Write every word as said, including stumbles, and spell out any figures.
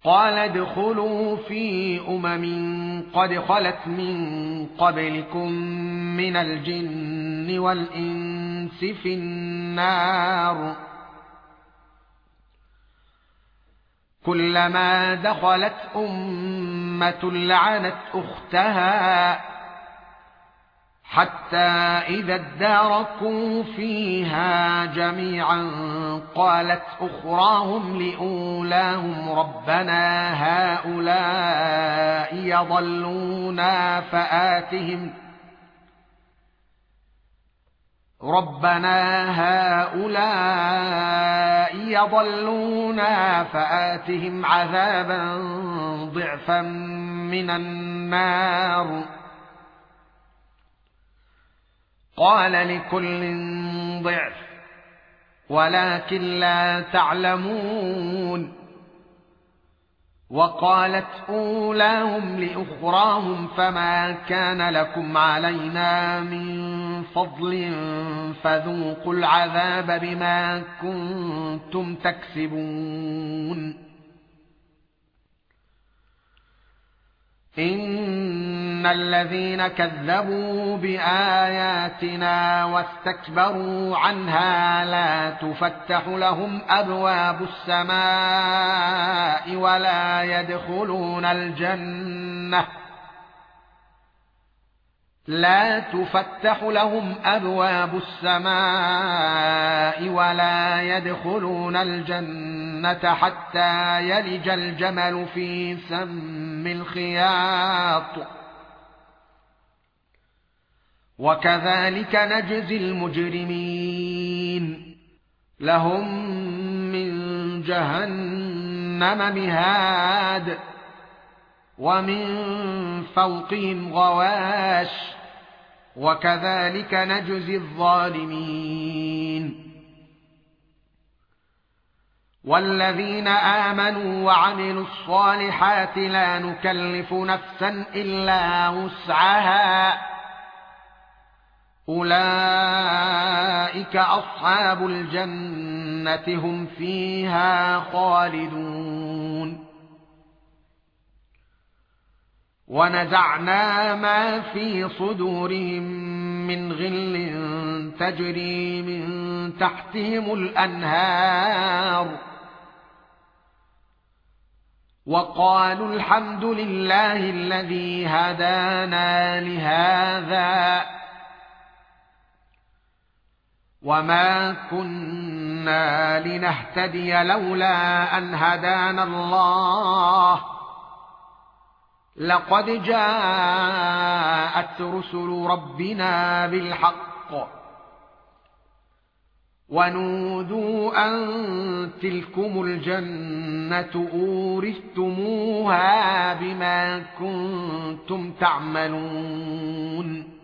قال ادخلوا في أمم قد خلت من قبلكم من الجن والإنس في النار كلما دخلت أمة لعنت أختها حتى إذا اداركوا فيها جميعا قالت أخراهم لأولاهم ربنا هؤلاء يضلونا فآتهم ربنا هؤلاء يضلونا فآتهم عذابا ضعفا من النار قال لكل ضعف ولكن لا تعلمون وقالت أولاهم لأخراهم فما كان لكم علينا من فضل فذوقوا العذاب بما كنتم تكسبون إن الذين كذبوا بآياتنا واستكبروا عنها لا تفتح لهم أبواب السماء ولا يدخلون الجنة لا تفتح لهم أبواب السماء ولا يدخلون الجنة حتى يلج الجمل في سم الخياط وكذلك نجزي المجرمين لهم من جهنم مهاد ومن فوقهم غواش وكذلك نجزي الظالمين والذين آمنوا وعملوا الصالحات لا نكلف نفسا إلا وسعها أولئك أصحاب الجنة هم فيها خالدون ونزعنا ما في صدورهم من غل تجري من تحتهم الأنهار وقالوا الحمد لله الذي هدانا لهذا وما كنا لنهتدي لولا أن هدانا الله لقد جاءت رسل ربنا بالحق ونودوا أن تلكم الجنة أورثتموها بما كنتم تعملون